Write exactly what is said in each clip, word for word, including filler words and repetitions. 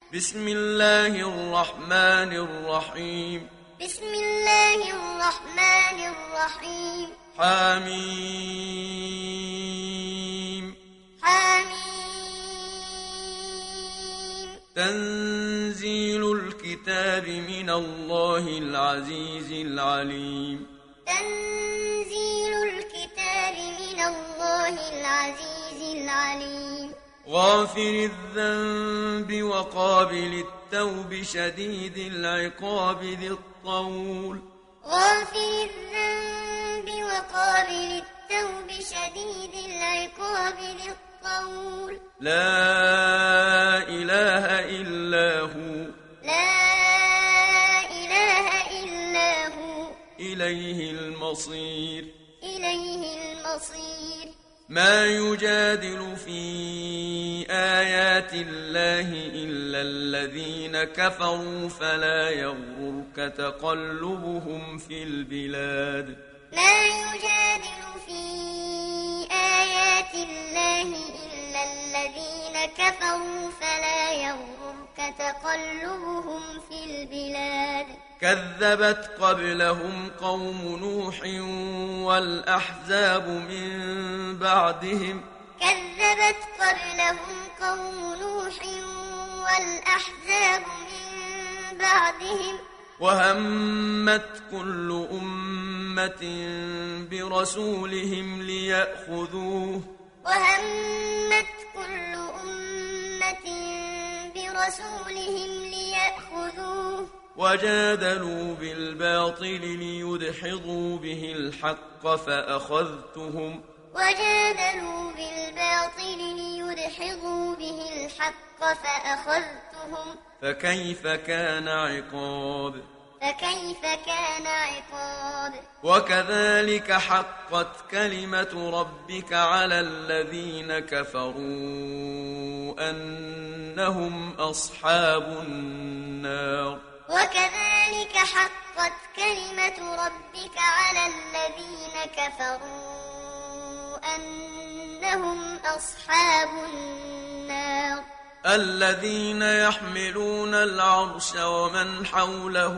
بسم الله الرحمن الرحيم بسم الله الرحمن الرحيم حميم حميم تنزيل الكتاب من الله العزيز العليم تنزيل الكتاب من الله العزيز العليم غافر الذنب وقابل التوب شديد العقاب ذي الطول غافر الذنب وقابل التوب شديد العقاب ذي الطول لا إله إلا هو لا إله إلا هو إليه المصير إليه المصير ما يجادل في آيات الله إلا الذين كفروا فلا يغررك تقلبهم في البلاد ما يجادل في آيات الله إلا الذين كفروا فلا يغررك تقلبهم في البلاد كذبت قبلهم قوم نوح والأحزاب من بعدهم كذبت قبلهم قوم نوح والأحزاب من بعدهم وهمت كل أمة برسولهم ليأخذوه وهمت كل أمة برسولهم ليأخذوه وجادلوا بالباطل ليدحضوا به الحق فأخذتهم وجادلوا بالباطل ليدحضوا به الحق فأخذتهم فكيف كان عقاب فكيف كان عقاب وكذلك حقت كلمة ربك على الذين كفروا أنهم أصحاب النار وكذلك حقت كلمة ربك على الذين كفروا أنهم أصحاب النار الذين يحملون العرش ومن حوله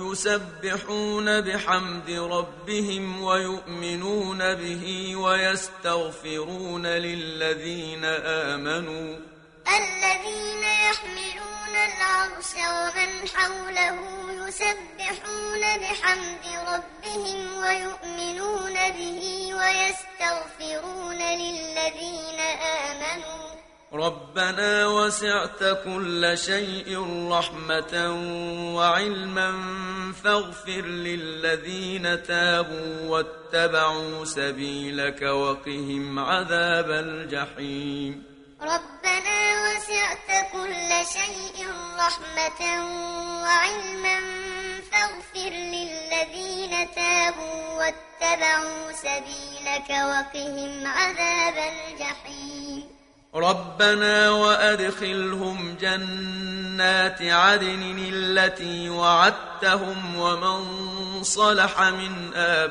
يسبحون بحمد ربهم ويؤمنون به ويستغفرون للذين آمنوا الذين يحملون العرش ومن حوله يسبحون بحمد ربهم ويؤمنون به ويستغفرون للذين آمنوا ربنا وسعت كل شيء رحمة وعلما فاغفر للذين تابوا واتبعوا سبيلك وقهم عذاب الجحيم ربنا وسعت كل شيء رحمة وعلما فاغفر للذين تابوا واتبعوا سبيلك وقهم عذاب الجحيم ربنا وأدخلهم جنات عدن التي وعدتهم ومن صلح من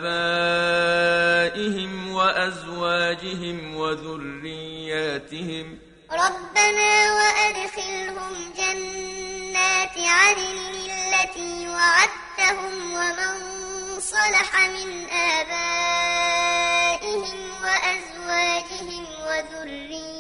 آبائهم وأزواجهم وذرياتهم ربنا وأدخلهم جنات عدن التي وعدتهم ومن صلح من آبائهم وأزواجهم وذرياتهم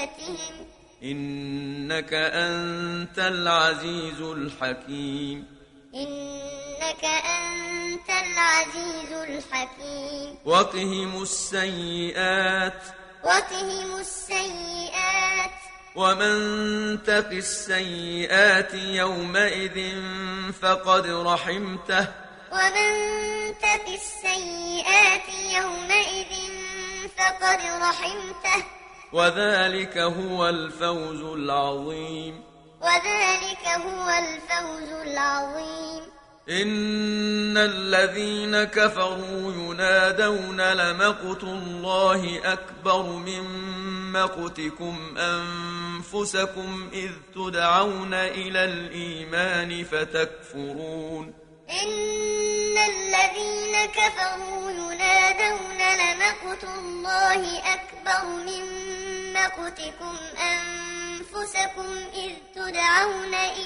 إنك أنت العزيز الحكيم إنك أنت العزيز الحكيم وقهم السيئات وقهم السيئات ومن تق السيئات يومئذ فقد رحمته ومن تق السيئات يومئذ فقد رحمته وذلك هو الفوز العظيم وذلك هو الفوز العظيم إن الذين كفروا ينادون لمقت الله أكبر من مقتكم أنفسكم إذ تدعون إلى الإيمان فتكفرون إن الذين كفروا ينادون لمقت الله أكبر من مقتكم أنفسكم إذ تدعون إلى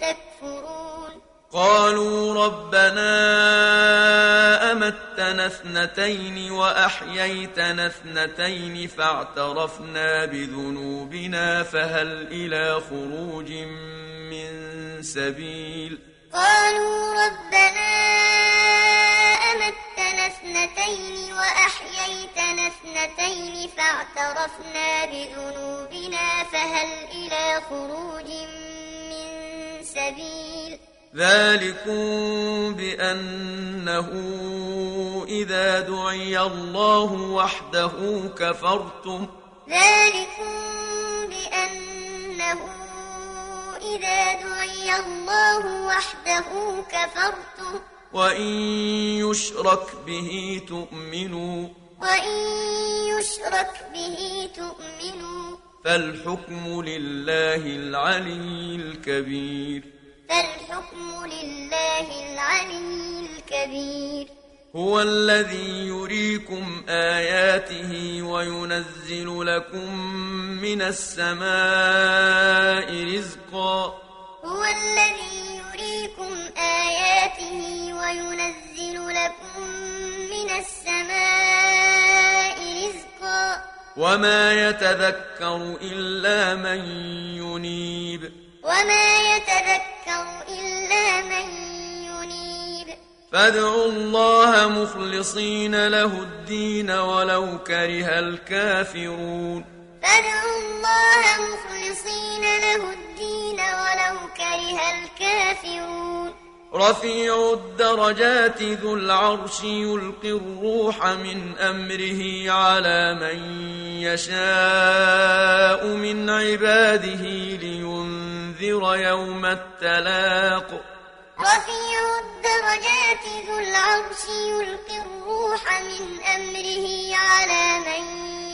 تكفرون قالوا ربنا أمتنا اثنتين وأحييتنا اثنتين فاعترفنا بذنوبنا فهل إلى خروج من سبيل قالوا ربنا أمتنا اثنتين وأحييتنا اثنتين فاعترفنا بذنوبنا فهل إلى خروج من سبيل ذلكم بأنه إذا دعي الله وحده كفرتم ذلكم بأنه إذا دعي الله وحده كفرتم وإن يشرك به تؤمنوا وإن يشرك به تؤمنوا فالحكم لله العلي الكبير فالحكم لله العلي الكبير هو الذي يريكم آياته وينزل لكم من السماء رزقا هو الذي يريكم آياته وينزل لكم من السماء رزقا وما يتذكر إلا من ينيب وما يتذكر إلا من ينيب فادعوا الله مخلصين له الدين ولو كره الكافرون فادعوا الله مخلصين له الدين ولو كره الكافرون رفيع الدرجات ذو العرش يلقي الروح من أمره على من يشاء من عباده لينذر يوم التلاق رفيع الدرجات ذو العرش يلقي الروح من أمره على من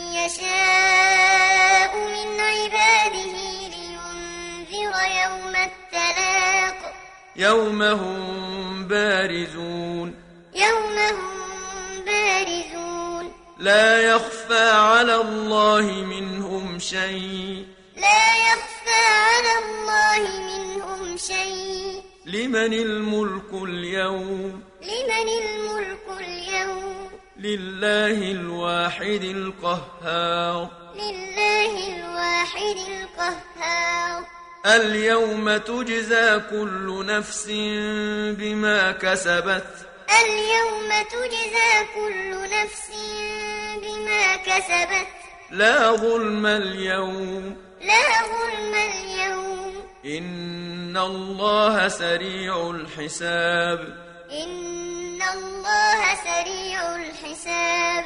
يشاء من عباده لينذر يوم التلاق يوم هم بارزون يوم هم بارزون لا يخفى على الله منهم شيء لا يخفى على الله منهم شيء لمن الملك اليوم لمن الملك اليوم لله الواحد القهار لله الواحد القهار اليوم تجزى كل نفس بما كسبت اليوم تجزى كل نفس بما كسبت لا ظلم اليوم لا ظلم اليوم إن الله سريع الحساب إن الله سريع الحساب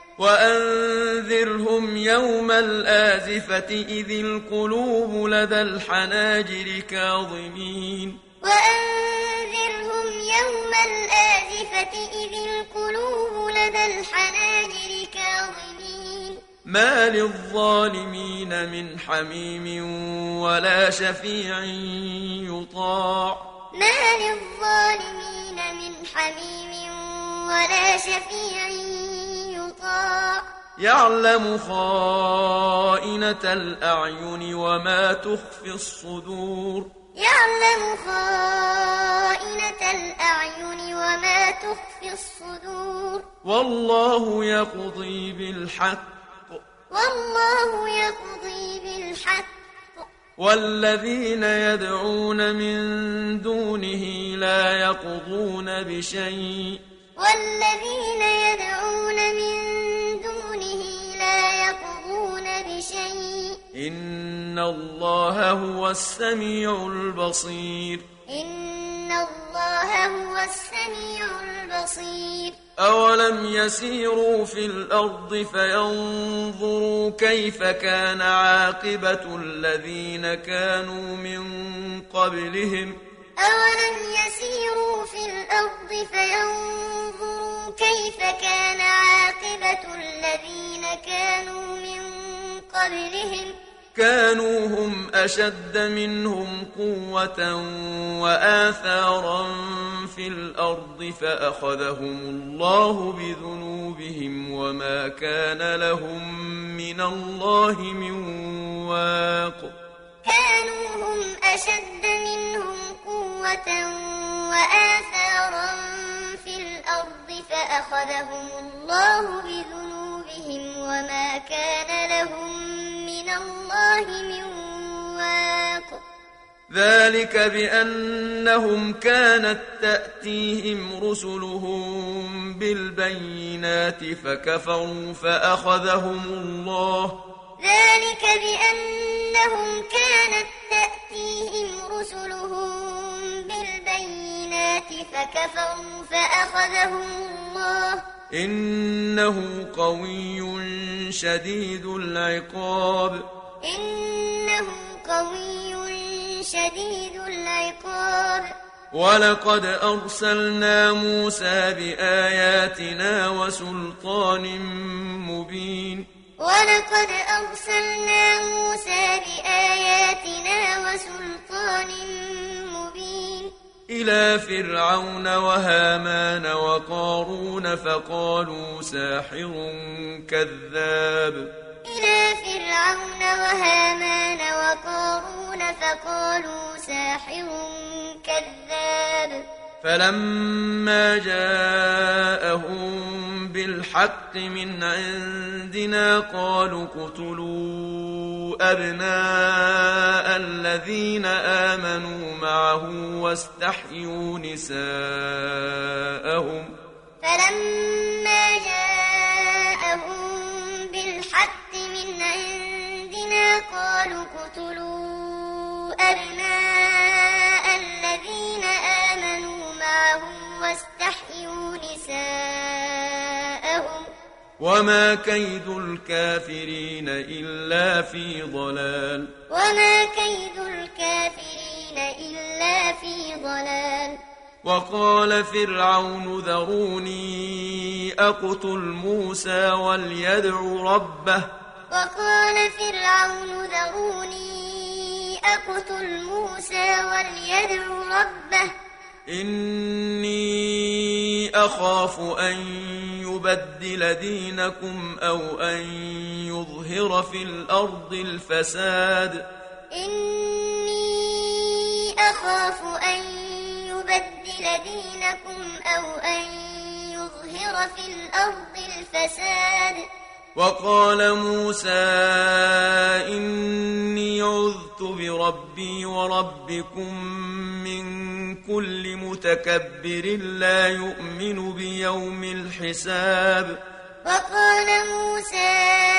وأنذرهم يوم الآزفة إذ القلوب لدى الحناجر كاظمين وأنذرهم يوم الآزفة إذ القلوب لدى الحناجر كاظمين ما للظالمين من حميم ولا شفيع يطاع ما للظالمين من حميم ولا شفيع يطاع يعلم خائنة الأعين وما تخفي الصدور يعلم خائنة الأعين وما تخفي الصدور والله يقضي بالحق والله يقضي بالحق والذين يدعون من دونه لا يقضون بشيء والذين يدعون من دونه لا يقضون بشيء إن الله هو السميع البصير إن الله هو السميع البصير أولم يسيروا في الأرض فينظروا كيف كان عاقبة الذين كانوا من قبلهم أولم يسيروا في الأرض فينظروا كيف كان عاقبة الذين كانوا من قبلهم كانوا هم أشد منهم قوة وآثارا في الأرض فأخذهم الله بذنوبهم وما كان لهم من الله من واق كانوا هم أشد منهم قوة وآثارا في الأرض فأخذهم الله بذنوبهم وما كان لهم من الله من واق ذلك بأنهم كانت تأتيهم رسلهم بالبينات فكفروا فأخذهم الله ذلك بأنهم كانت تأتيهم رسلهم بالبينات فكفروا فأخذهم الله إنه قوي شديد العقاب إنه قوي شديد العقاب ولقد أرسلنا موسى بآياتنا وسلطان مبين ولقد أرسلنا موسى بآياتنا وسلطان مبين إلى فرعون وهامان وقارون فقالوا ساحر كذاب إلى فرعون وهامان وقارون فقالوا ساحر كذاب فلما جاءهم بالحق من عندنا قالوا اقتلوا أبناء الذين آمنوا معه واستحيوا نساءهم فلما جاءهم بالحق من عندنا قالوا اقتلوا أبناء الذين آمنوا معه واستحيوا نساءهم وما كيد الكافرين إلا في ضلال وما كيد الكافرين إلا في ضلال وقال فرعون ذروني أقتل موسى وليدع ربه وقال فرعون ذروني أقتل موسى وليدع ربه إني أخاف أن يبدل دينكم أو أن يظهر في الأرض الفساد إني أخاف أن يبدل دينكم أو أن يظهر في الأرض الفساد وقال موسى إني عذت بربي وربكم من كل متكبر لا يؤمن بيوم الحساب وقال موسى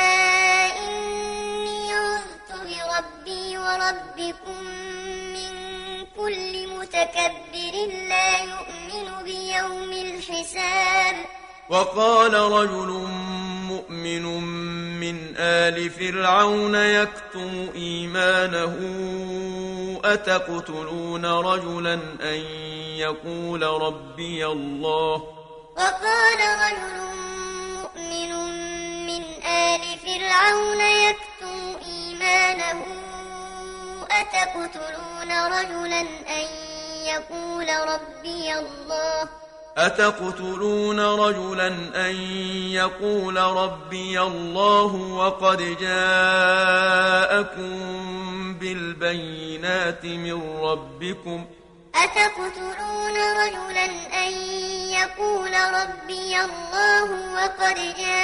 إني عذت بربي وربكم من كل متكبر لا يؤمن بيوم الحساب وقال رجل مؤمن من آل فرعون يكتم إيمانه أتقتلون رجلا أن يقول ربي الله وقال رجل مؤمن من آل فرعون يكتم إيمانه أتقتلون رجلا أن يقول ربي الله أتقتلون رجلا أن يقول ربي الله وقد جاءكم بالبينات من ربكم أتقتلون رجلا أن يقول ربي الله وقد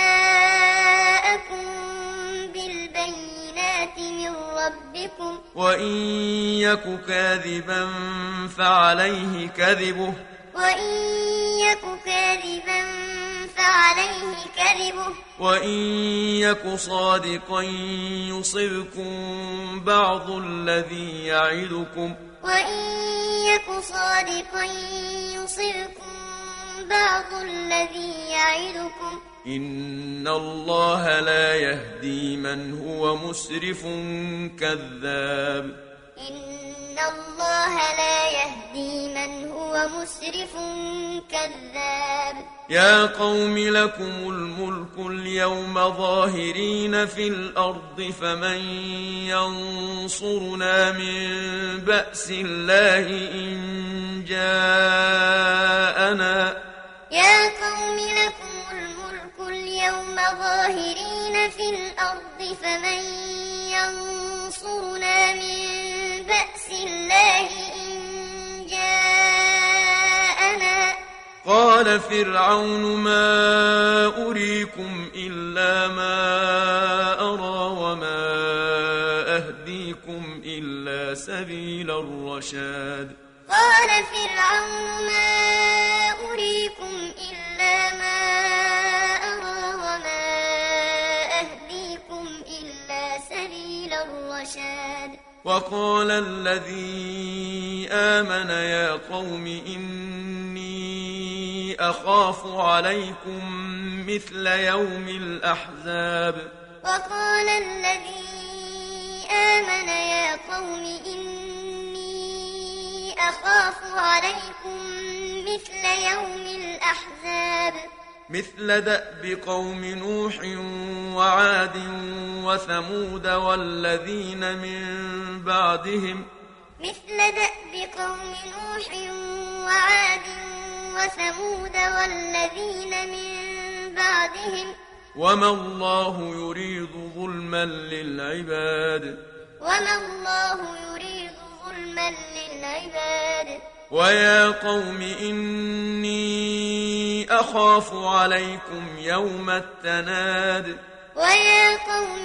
جاءكم بالبينات من ربكم وإن يك كاذبا فعليه كذبه وإن يك كاذبا فعليه كذبه وإن يك صادقا يصبكم بعض الذي يعدكم وإن يك صادقا يصبكم بعض الذي يعدكم إن الله لا يهدي من هو مسرف كذاب إن الله لا يهدي من هو مسرف كذاب يا قوم لكم الملك اليوم ظاهرين في الأرض فمن ينصرنا من بأس الله إن جاءنا يا قوم لكم الملك اليوم ظاهرين في الأرض فمن ينصرنا من بأس الله إن جاءنا قال فرعون ما أريكم إلا ما أرى وما أهديكم إلا سبيل الرشاد قال فرعون ما أريكم إلا ما أرى وما أهديكم إلا سبيل الرشاد وقال الذي آمن يا قوم إني أخاف عليكم مثل يوم الأحزاب وقال الذي آمن يا قوم إني أخاف عليكم مثل يوم الأحزاب مثل دأب قوم نوح وعاد وثمود والذين من بعدهم مثل دأب قوم نوح وعاد وثمود والذين من بعدهم وما الله يريد ظلما للعباد وما الله يريد ظلما للعباد ويا قوم إني أخاف عليكم يوم التناد ويا قوم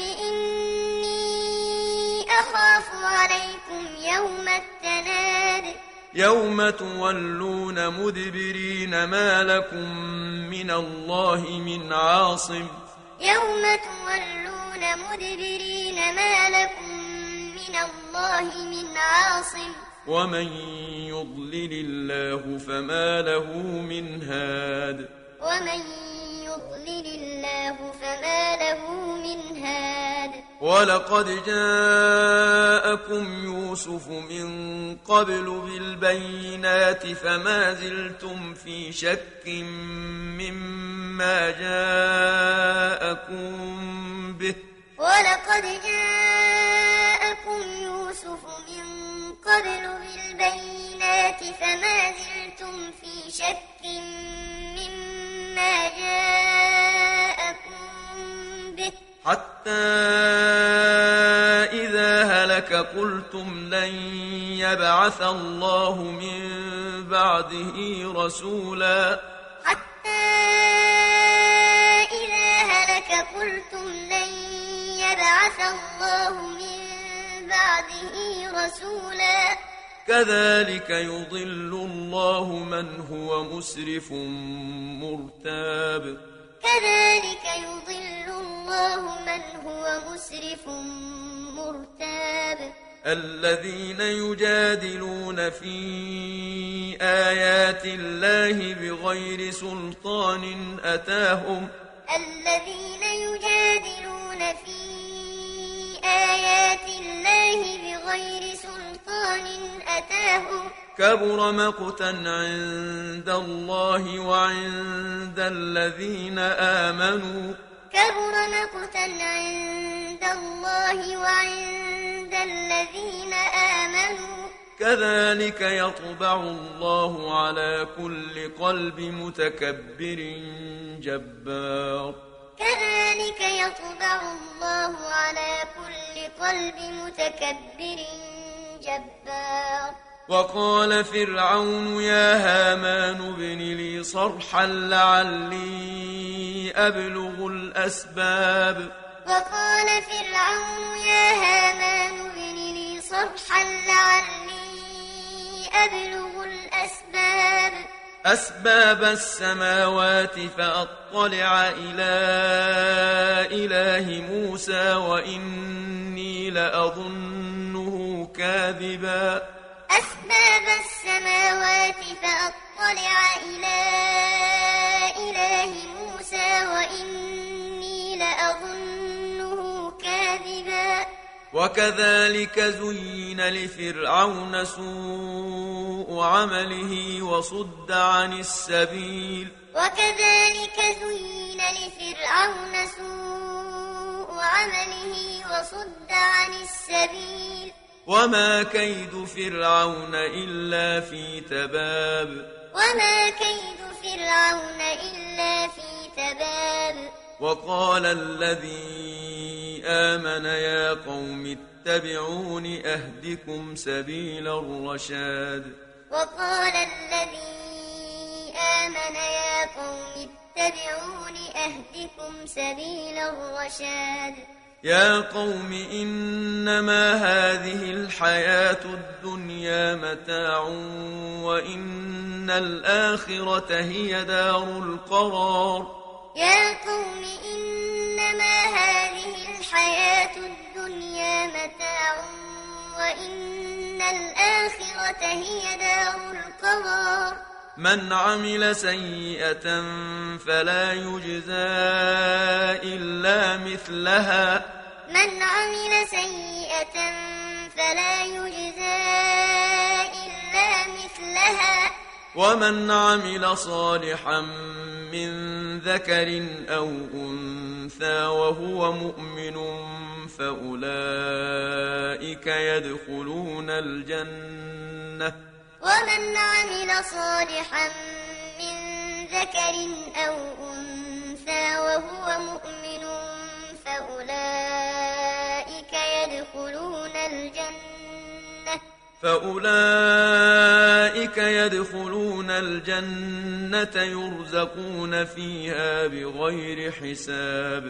إني أخاف عليكم يوم التناد يوم تولون مدبرين ما لكم من الله من عاصم يوم تولون مدبرين ما لكم من الله من عاصم ومن يضلل الله فما له من هاد ومن يضلل الله فما له من هاد ولقد جاءكم يوسف من قبل بالبينات فما زلتم في شك مما جاءكم به ولقد جاءكم يوسف من قبل بالبينات فما زلتم في شك مما جاءكم به حتى إذا هلك قلتم لن يبعث الله من بعده رسولا حتى إذا هلك قلتم لن يبعث الله من بعده رسولا كذلك يضل الله من هو مسرف مرتاب كذلك يضل الله من هو مسرف مرتاب الذين يجادلون في آيات الله بغير سلطان أتاهم الذين يجادلون في آيات الله بغير سلطان أتاهم كبر مقتا عند الله وعند الذين آمنوا كبر مقتا عند الله وعند الذين آمنوا كذلك يطبع الله على كل قلب متكبر جبار كذلك يطبع الله على كل قلب متكبر جبار وقال فرعون يا هامان ابن لي صرحا لعلي أبلغ الأسباب وقال فرعون يا هامان ابن لي صرحا لعلي أبلغ الأسباب أسباب السماوات فأطلع إلى إله موسى وإني لأظنه كاذبا أسباب السماوات فأطلع إلى إله موسى وإني لأظنه كاذبا وكذلك زين لفرعون سوء عمله وصد عن السبيل وكذلك زين لفرعون سوء عمله وصد عن السبيل وما كيد فرعون إلا في تباب وما كيد فرعون إلا في تباب وقال الذي آمن يا قوم اتبعون أهدكم سبيل الرشاد وقال الذي آمن يا قوم اتبعون أهدكم سبيل الرشاد يا قوم إنما هذه الحياة الدنيا متاع وإن الآخرة هي دار القرار يا قوم إنما هذه الحياة الدنيا متاع وإن الآخرة هي دار القرار من عمل سيئة فلا يجزى إلا مثلها من عمل سيئة فلا يجزى إلا مثلها ومن عمل صالحا من ذكر أو أنثى وهو مؤمن فأولئك يدخلون الجنة ومن عمل صالحا من ذكر أو أنثى وهو مؤمن فأولئك يدخلون الجنة فأولئك يدخلون الجنة يرزقون فيها بغير حساب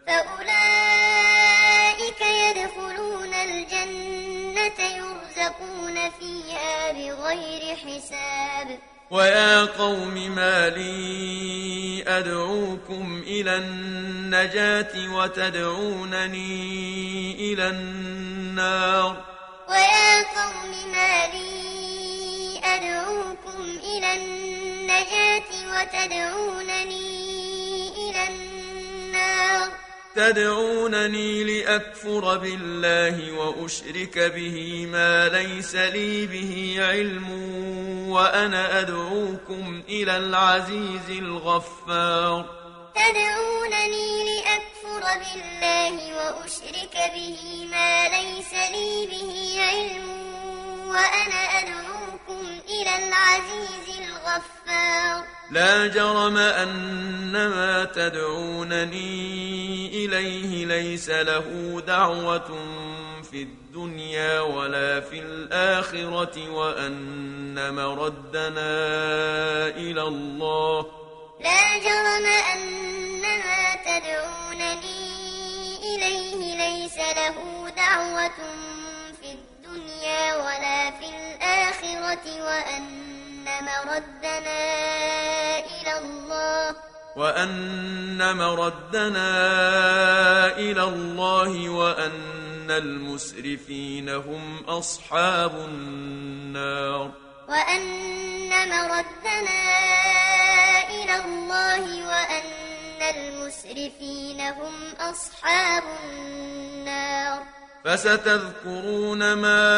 فأولئك يدخلون الجنة يرزقون فيها بغير حساب ويا قوم ما لي أدعوكم إلى النجاة وتدعونني إلى النار ويا قوم ما لي أدعوكم إلى النجاة وتدعونني إلى النار تدعونني لأكفر بالله وأشرك به ما ليس لي به علم وأنا أدعوكم إلى العزيز الغفار تدعونني لأكفر بالله وأشرك به ما ليس لي به علم وأنا أدعوكم إلى العزيز الغفار لا جرم أن ما تدعونني إليه ليس له دعوة في الدنيا ولا في الآخرة وأن مردنا إلى الله لا جرم أن ما تدعونني إليه ليس له دعوة في الدنيا ولا في الآخرة وأن مردنا إلى الله وأن مردنا إلى الله وأن المسرفين هم أصحاب النار وأن مردنا إلى الله وأن المسرفين هم أصحاب النار فستذكرون ما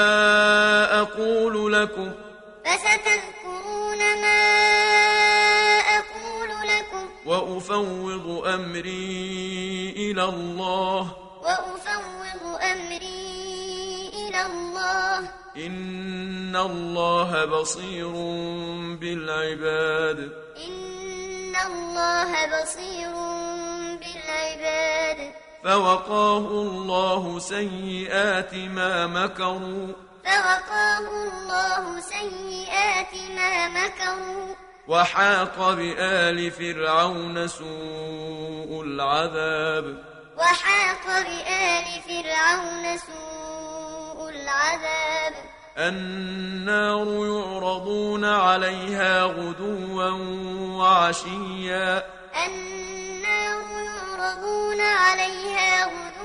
أقول لكم فستذكرون ما أقول لكم وأفوض أمري إلى الله وأفوض أمري إلى الله إن الله بصير بالعباد إن الله بصير بالعباد فوقاه الله سيئات ما مكروا فوقاه الله سيئات ما مكروا وحاق بآل فرعون سوء العذاب وحاق بآل فرعون سوء العذاب النار يعرضون عليها غدوا وعشيا النار يعرضون عليها غدوا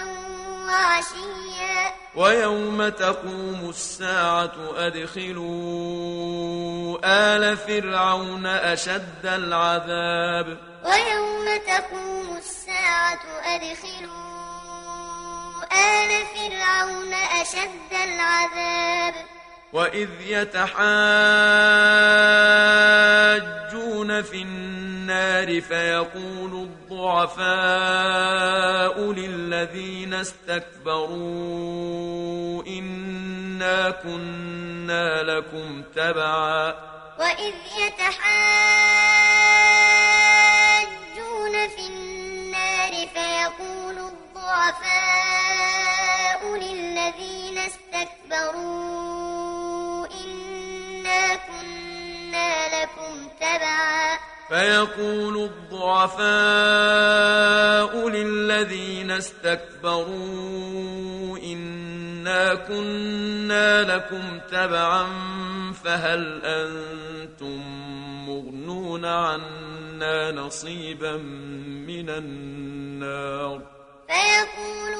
وعشيا ويوم تقوم الساعة أدخلوا آل فرعون أشد العذاب ويوم تقوم الساعة أدخلوا آل فرعون أشد العذاب وإذ يتحاجون في النار فيقول الضعفاء للذين استكبروا إنا كنا لكم تبعا وإذ يتحاجون في النار فيقول الضعفاء للذين استكبروا إنا كنا لكم تبعا فيقول الضعفاء للذين استكبروا إنا كنا لكم تبعا فهل أنتم مغنون عنا نصيبا من النار فيقول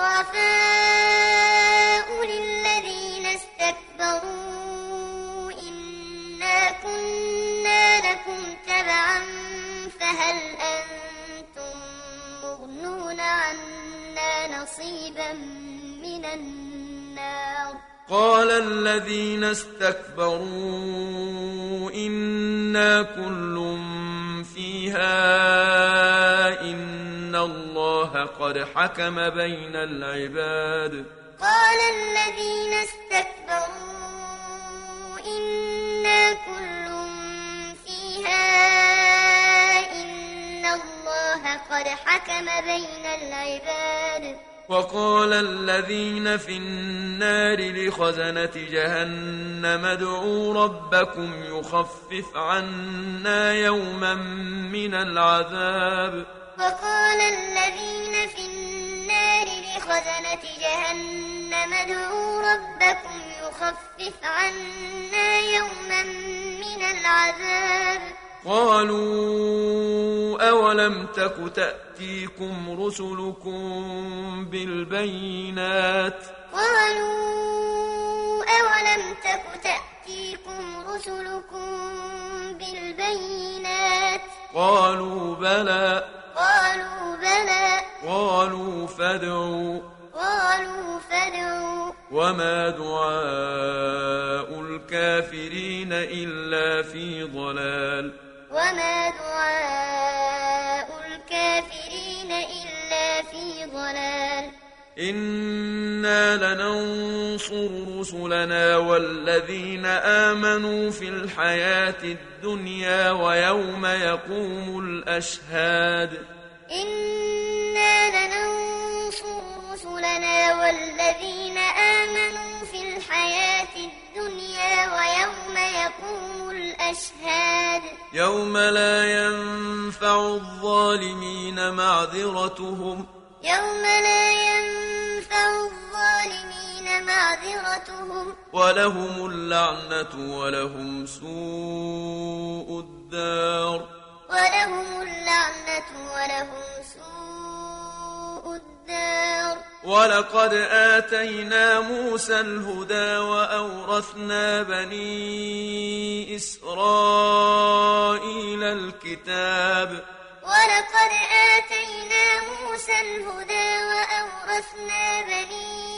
الضعفاء للذين استكبروا إنا كنا لكم تبعا فهل أنتم مغنون عنا نصيبا من النار قال الذين استكبروا إنا كل فيها إن الله قد حكم بين العباد قال الذين استكبروا إنا كل فيها إن الله قد حكم بين العباد وقال الذين في النار لخزنة جهنم ادعوا ربكم يخفف عنا يوما من العذاب وقال الذين في النار لخزنة جهنم ادعوا ربكم يخفف عنا يوما من العذاب قالوا أولم تك تأتيكم رسلكم بالبينات قالوا أولم تك تأتيكم رسلكم بالبينات قالوا بلى قالوا بلى قالوا فادعوا قالوا فادعوا وما دعاء الكافرين إلا في ضلال وما دعاء الكافرين إلا في ضلال إنا لننصر رسلنا والذين آمنوا في الحياة الدنيا ويوم يقوم الأشهاد إنا لننصر رسلنا والذين آمنوا في الحياة الدنيا ويوم يقوم الأشهاد يوم لا ينفع الظالمين معذرتهم يوم لا ينفع الظالمين معذرتهم ولهم اللعنة ولهم سوء الدار ولهم اللعنة ولهم سوء الدار ولقد آتينا موسى الهدى وأورثنا بني إسرائيل الكتاب ولقد آتينا موسى الهدى وأورثنا بني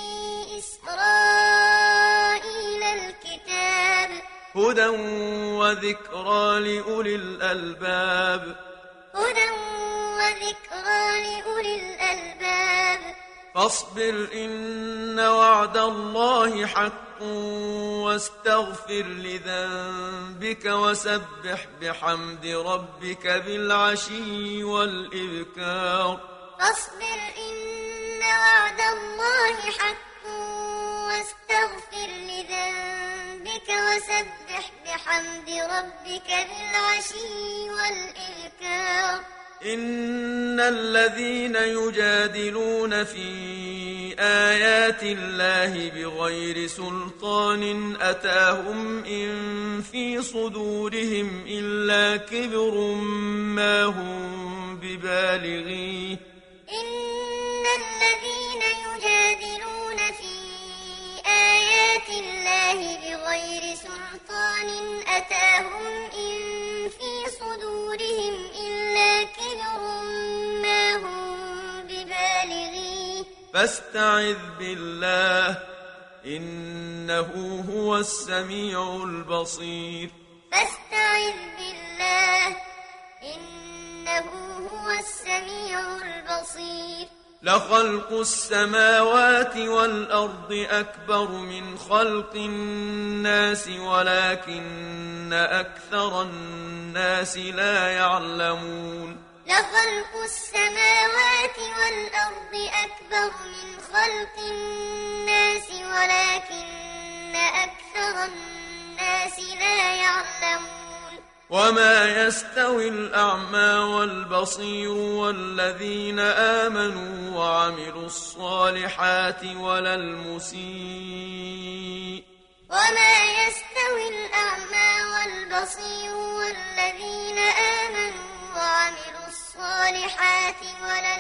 إسرائيل الكتاب هدى وذكرى لأولي الألباب هدى وذكرى لأولي الألباب فاصبر إن وعد الله حق واستغفر لذنبك وسبح بحمد ربك بالعشي والإبكار فاصبر إن وعد الله حق واستغفر لذنبك وسبح بحمد ربك بالعشي والإبكار إن الذين يجادلون في آيات الله بغير سلطان أتاهم إن في صدورهم إلا كبر ما هم ببالغيه إن الذين يجادلون في آيات الله بغير سلطان أتاهم إن في صدورهم إلا كبر ما هم ببالغيه فاستعذ بالله إنه هو السميع البصير فاستعذ بالله إنه هو السميع البصير لخلق السماوات والأرض أكبر من خلق الناس ولكن أكثر الناس لا يعلمون لخلق السماوات والأرض أكبر من خلق الناس ولكن أكثر الناس لا يعلمون وما يستوي الأعمى والبصير والذين آمنوا وعملوا الصالحات ولا المسيء وما يستوي الأعمى والبصير والذين آمنوا وعملوا الصالحات ولا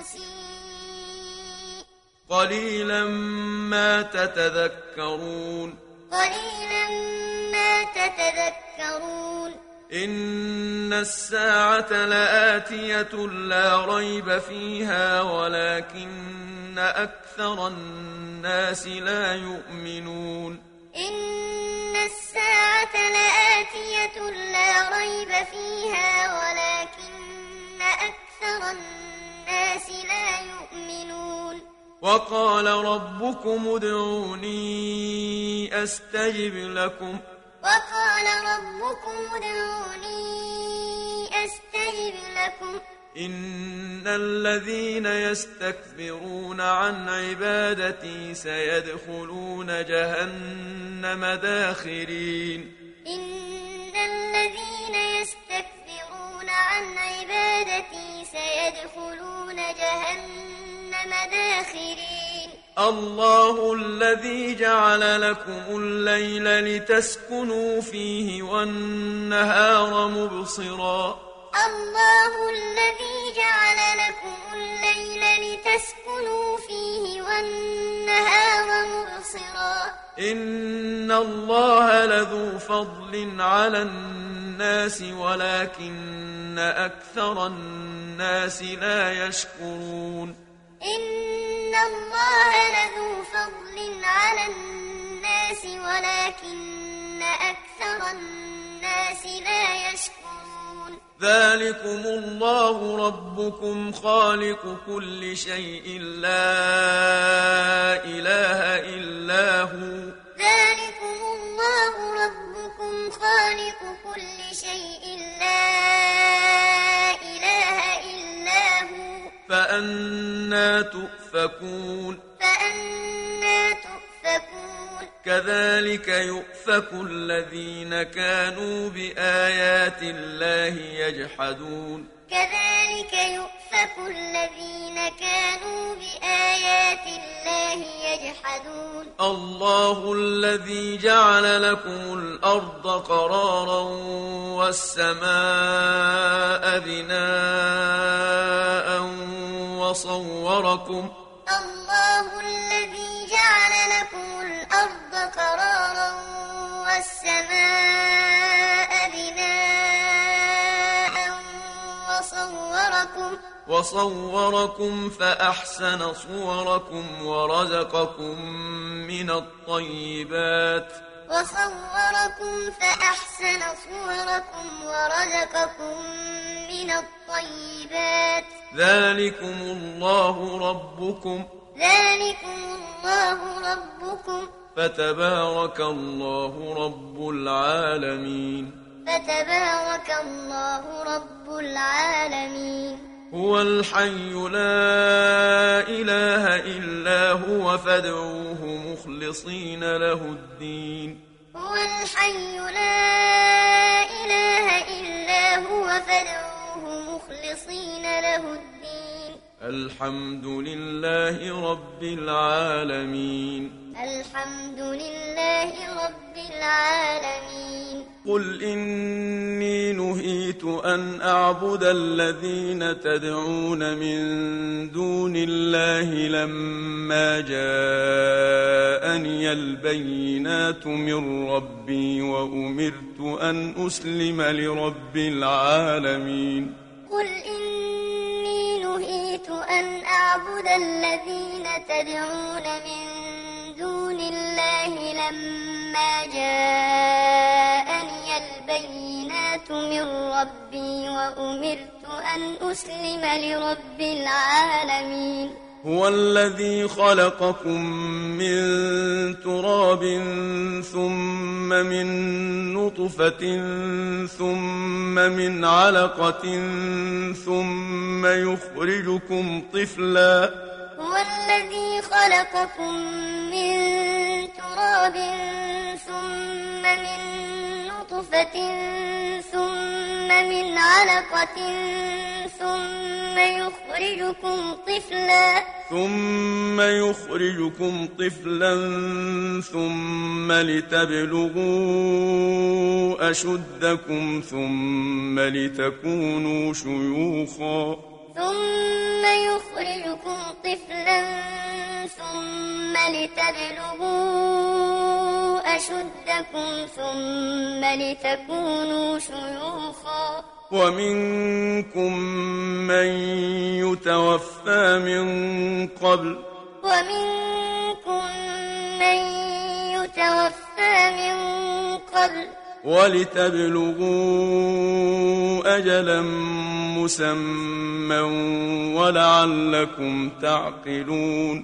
المسيء قليلا ما تتذكرون قليلا ما تتذكرون إن الساعة لآتية لا ريب فيها ولكن أكثر الناس لا يؤمنون إن الساعة لآتية لا ريب فيها ولكن أكثر الناس لا يؤمنون وقال ربكم ادعوني أستجب لكم وقال ربكم ادعوني أستجب لكم إن الذين يستكبرون عن عبادتي سيدخلون جهنم داخرين إن الذين يستكبرون عن عبادتي سيدخلون جهنم داخرين الله الذي جعل لكم الليل لتسكنوا فيه والنهار مبصرا الله الذي جعل لكم الليل لتسكنوا فيه والنهار مبصرا إن الله لذو فضل على الناس ولكن أكثر الناس لا يشكرون إن الله لذو فضل على الناس ولكن أكثر الناس لا يشكرون ذلكم الله ربكم خالق كل شيء لا إله إلا هو ذلكم الله ربكم خالق كل شيء لا إله إلا هو فأنى تؤفكون فأنى تؤفكون كذلك يؤفك الذين كانوا بآيات الله يجحدون كذلك يؤفك الذين كانوا بآيات الله يجحدون الله الذي جعل لكم الأرض قرارا والسماء بناء وصوركم الله الذي جعل لكم الأرض قرارا والسماء بناء وصوركم وصوركم فأحسن صوركم ورزقكم من الطيبات وصوركم فأحسن صوركم ورزقكم من الطيبات ذلكم الله ربكم ذلكم الله ربكم فتبارك الله رب العالمين فتبارك الله رب العالمين هو الحي لا إله إلا هو فادعوه مخلصين له الدين هو الحي لا إله إلا هو فادعوه مخلصين له الدين الحمد لله رب العالمين الحمد لله رب العالمين قل إني نهيت أن أعبد الذين تدعون من دون الله لما جاءني البينات من ربي وأمرت أن أسلم لرب العالمين قل إني نهيت أن أعبد الذين تدعون من دون الله لما جاءني البينات من ربي وأمرت أن أسلم لرب العالمين هو الذي خلقكم من تراب ثم من نطفة ثم من علقة ثم يخرجكم طفلا هو الذي خلقكم من تراب ثم من نطفة ثم من علقة ثم يخرجكم طفلا ثم يخرجكم طفلا ثم لتبلغوا أشدكم ثم لتكونوا شيوخا ثم يخرجكم طفلا ثم لتبلغوا أشدكم ثم لتكونوا شيوخا ومنكم من يتوفى من قبل ومنكم من يتوفى من قبل ولتبلغوا أجلا مسمى ولعلكم تعقلون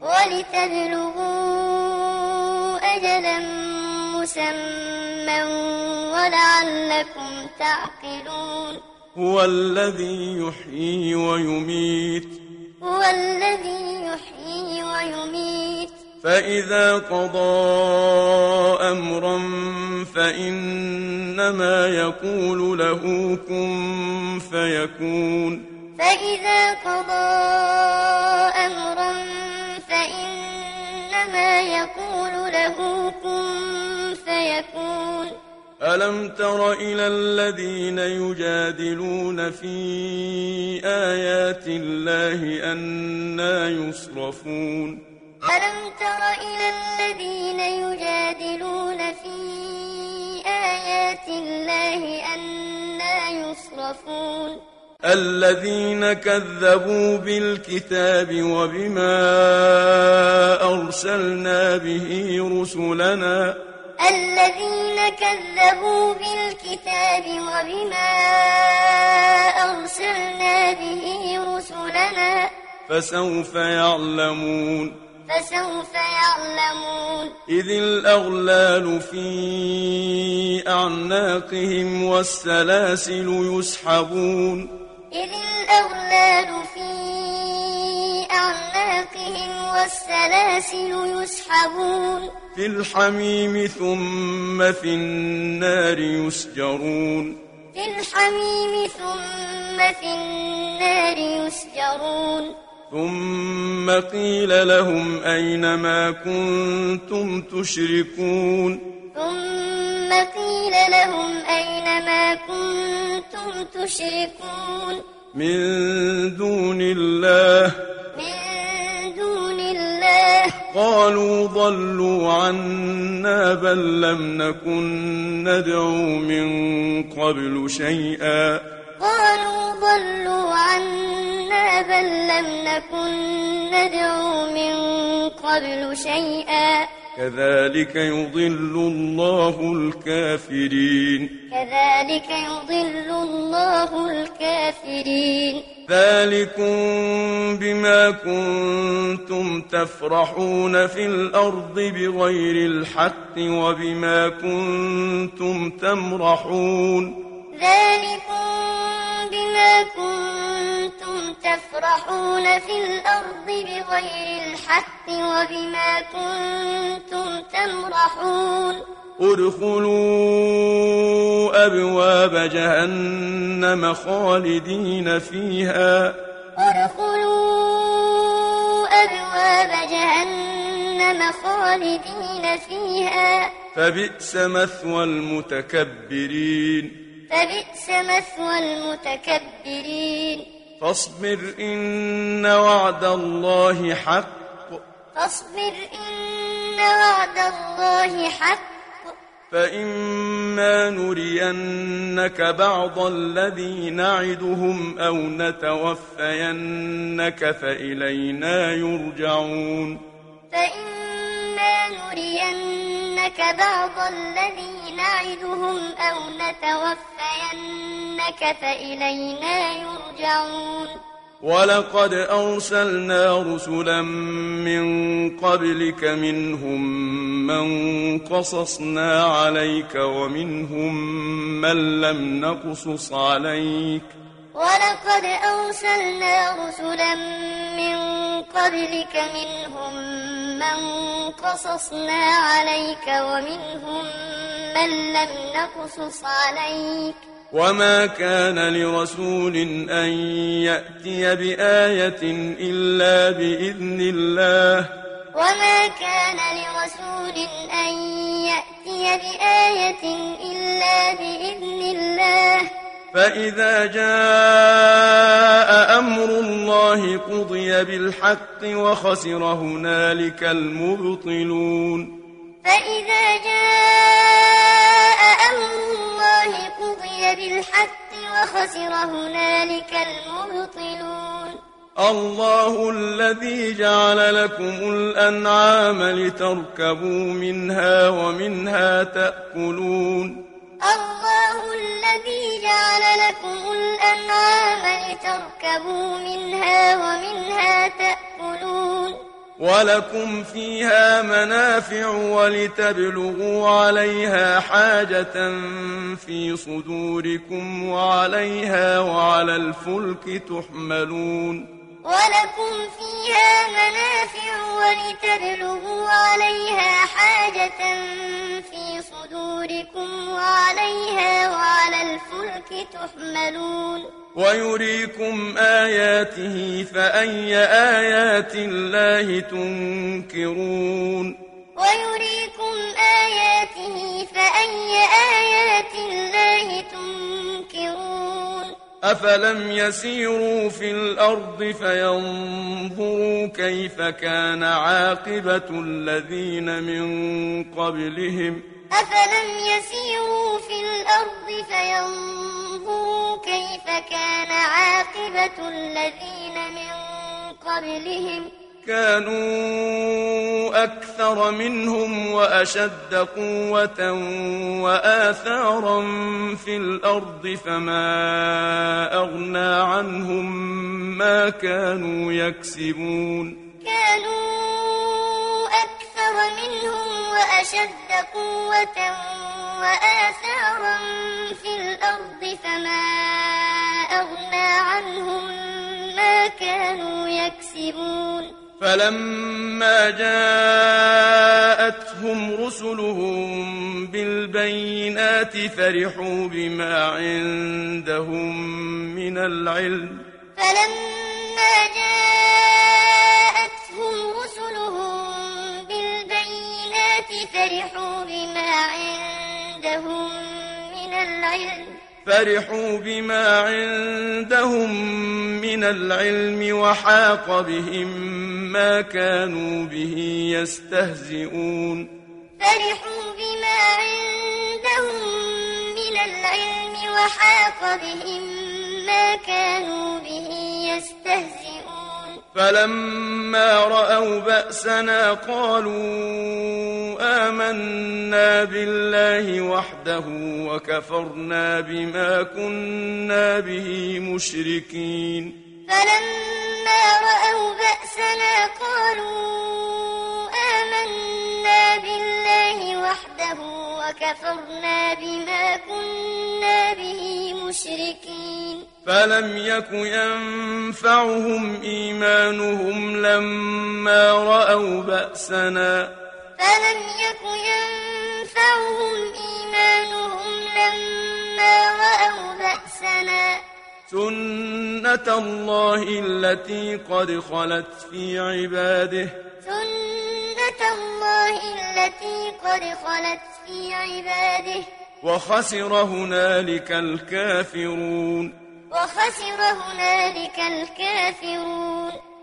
ولتبلغوا أجلا مسمى ولعلكم تعقلون هو الذي يحيي ويميت هو الذي يحيي ويميت فإذا قضى أمرا فإنما يقول له كن فيكون فإذا قضى أمرا فإنما يقول له كن فيكون ألم تر إلى الذين يجادلون في آيات الله أنى يصرفون ألم تر إلى الذين يجادلون في آيات الله أنى يصرفون الذين كذبوا بالكتاب وبما أرسلنا به رسلنا الذين كذبوا بالكتاب وبما أرسلنا به رسلنا فسوف يعلمون فسوف يعلمون إذ الأغلال في أعناقهم والسلاسل يسحبون إذ الأغلال في أعناقهم والسلاسل يسحبون في الحميم ثم في النار يسجرون في الحميم ثم في النار يسجرون ثم قيل لهم أين ما كنتم تشركون ثم قيل لهم أين ما كنتم تشركون من دون الله من دون الله قالوا ضلوا عنا بل لم نكن ندعو من قبل شيئا قالوا ضلوا عنا بل لم نكن ندعو من قبل شيئا كذلك يضل الله الكافرين كذلك يضل الله الكافرين ذلكم بما كنتم تفرحون في الأرض بغير الحق وبما كنتم تمرحون ذلكم بما كنتم تفرحون في الأرض بغير الحق وبما كنتم تمرحون ادخلوا أبواب جهنم خالدين فيها ادخلوا أبواب جهنم خالدين فيها فبئس مثوى المتكبرين فبئس مثوى المتكبرين فاصبر إن وعد الله حق فاصبر إن وعد الله حق فإما نرينك بعض الذي نعدهم أو نتوفينك فإلينا يرجعون فإما نرينك بعض الذي نعدهم أو نتوفينك فإلينا يرجعون ولقد أرسلنا رسلا من قبلك منهم من قصصنا عليك ومنهم من لم نقصص عليك ولقد أرسلنا رسلا من قبلك منهم من قصصنا عليك ومنهم من لم نقصص عليك وما كان لرسول أن يأتي بآية إلا بإذن الله وما كان لرسول أن يأتي بآية إلا بإذن الله فإذا جاء أمر الله قضي بالحق وخسر هنالك المبطلون فإذا جاء أمر الله قضي بالحق وخسر هنالك المبطلون الله الذي جعل لكم الأنعام لتركبوا منها ومنها تأكلون الله الذي جعل لكم الأنعام لتركبوا منها ومنها تأكلون ولكم فيها منافع ولتبلغوا عليها حاجة في صدوركم وعليها وعلى الفلك تحملون ولكم فيها منافع ولتبلغوا عليها حاجة في صدوركم وعليها وعلى الفلك تحملون ويريكم آياته فأي آيات الله تنكرون ويريكم آياته فأي آيات الله تنكرون أفلم يسيروا في الأرض فينظروا كيف كان عاقبة الذين من قبلهم أفلم يسيروا في الأرض فينظروا كيف كان عاقبة الذين من قبلهم كانوا أكثر منهم وأشد قوة وآثارا في الأرض فما أغنى عنهم ما كانوا يكسبون كانوا أكثر منهم وأشد قوة وآثارا في الأرض فما أغنى عنهم ما كانوا يكسبون فلما جاءتهم رسلهم بالبينات فرحوا بما عندهم من العلم فلما جاءتهم رسلهم بالبينات فرحوا بما عندهم من العلم فرحوا بما عندهم من العلم وحاق بهم ما كانوا به يستهزئون فرحوا بما عندهم من العلم وحاق بهم ما كانوا به يستهزئون فلما رأوا بأسنا قالوا آمنا بالله وحده وكفرنا بما كنا به مشركين فلما رأوا بأسنا قالوا آمنا بالله وحده وكفرنا بما كنا به مشركين فلم يك ينفعهم إيمانهم لما رأوا بأسنا فلم يك ينفعهم إيمانهم لما رأوا بأسنا سنة الله التي قد خلت في عباده سنة الله التي قد خلت في عباده وخسر هنالك الكافرون وخسر هنالك الكافرون